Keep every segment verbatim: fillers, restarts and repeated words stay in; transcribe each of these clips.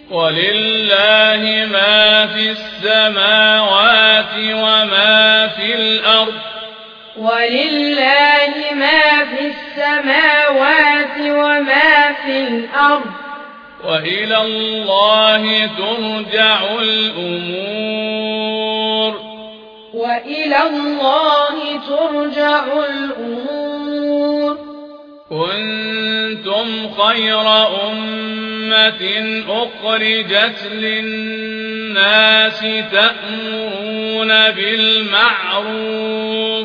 ولله ما في السماوات وما في الأرض ولله ما في السماوات وما في الأرض وإلى الله ترجع الأمور وإلى الله ترجع الأمور كنتم خير أمة أخرجت للناس تأمرون بالمعروف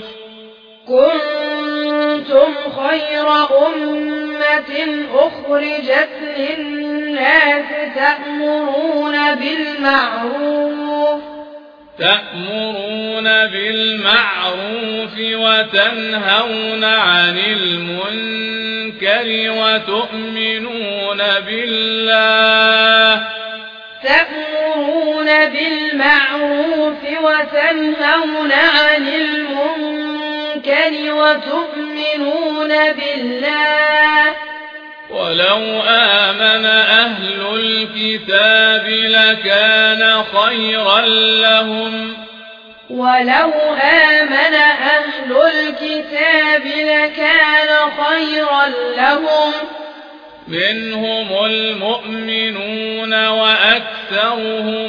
كنتم خير أمة أخرجت للناس تأمرون بالمعروف تأمرون بالمعروف وتنهون عن المنكر وتؤمنون بالله تأمرون بالمعروف وتنهون عن المنكر وتؤمنون بالله ولو آمن أهل الكتاب لكان خيرا لهم ولو آمن أهل الكتاب لكان خيرا لهم منهم المؤمنون وأكثرهم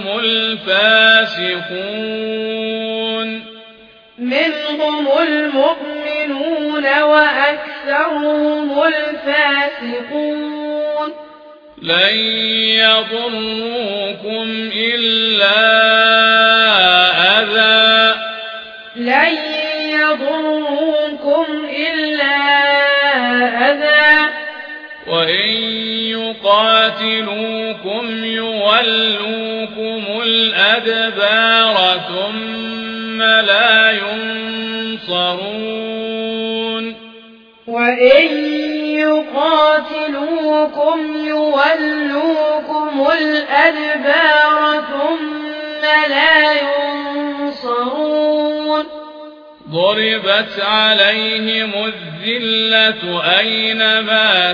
الفاسقون منهم المؤمنون وأكثرهم الفاسقون لن يضروكم إلا أذى لن يضروكم إلا أذى وإن يقاتلوكم يولوكم الأدبار ثم لا ينصرون وإن يقاتلوكم يولوكم الأدبار ثم لا ينصرون ضربت عليهم الذلة أينما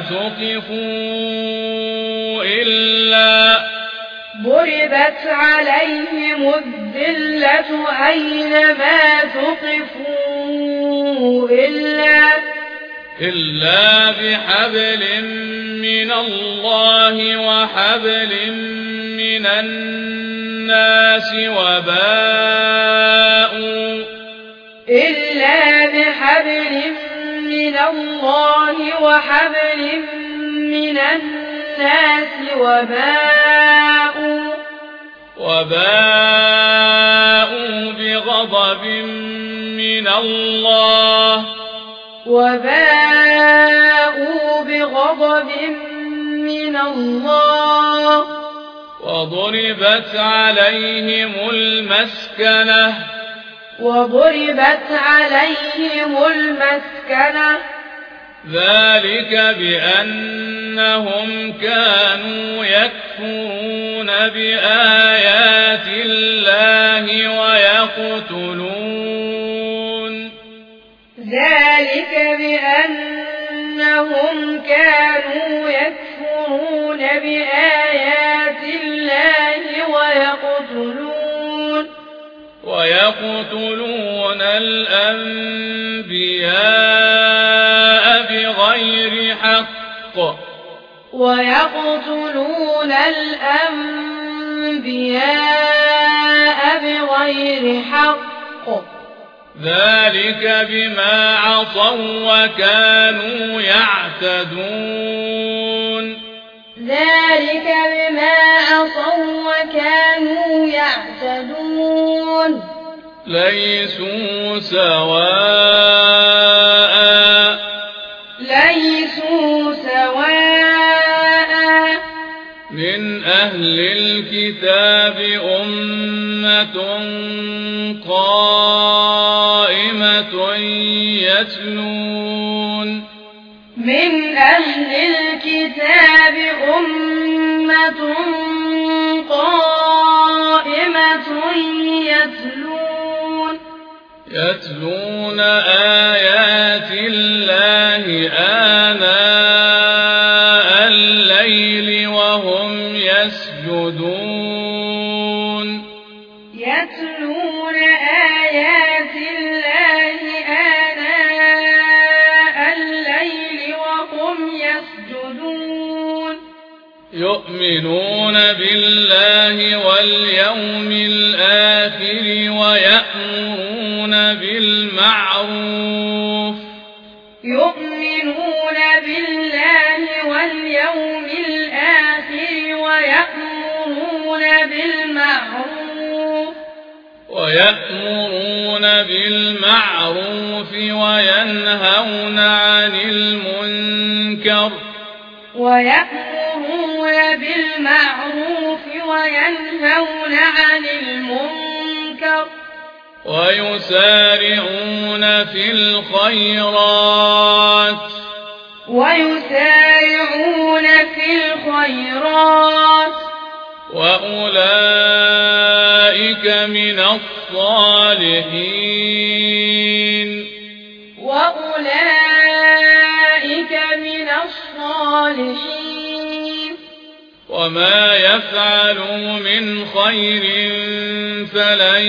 ثقفوا إلا ضربت عليهم الذلة أينما ثقفوا إلا إلا بحبل من الله وحبل من الناس وباءوا إلا بحبل من الله وحبل من الناس وباءوا وباءوا بغضب من الله وباءوا بغضب من الله وضربت عليهم المسكنة وضربت عليهم المسكنة ذلك بأنهم كانوا يكفرون بآيات الله ويقتلون ذلك بأنهم كانوا يكفرون بآيات الله ويقتلون ويقتلون الأنبياء بغير حق ويقتلون الأنبياء بغير حق ذلك بما عصوا وكانوا يعتدون ذلك بما عصوا وكانوا يعتدون ليسوا سواء ليسوا سواء من أهل الكتاب أمة قائمة يتلون من أهل الكتاب أمة قائمة يتلون يتلون آيات الله آناء الليل وهم يسجدون يسجدون يتلون آيات الله آناء الليل وهم يسجدون يؤمنون بالله واليوم الآخر ويأمرون بالمعروف يؤمنون بالله واليوم الآخر ويأمرون بالمعروف ويأمرون بالمعروف وينهون عن المنكر ويأمرون بالمعروف وينهون عن المنكر ويسارعون في الخيرات ويسارعون في الخيرات وأولئك من الصالحين وأولئك من الصالحين وما يفعلوا من خير فلن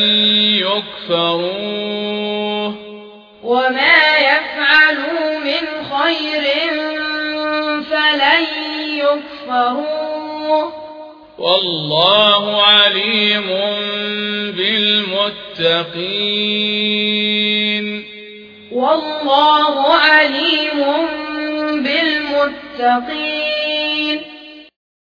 يكفروه وما يفعلوا من خير فلن يكفروه والله عليم بالمتقين والله عليم بالمتقين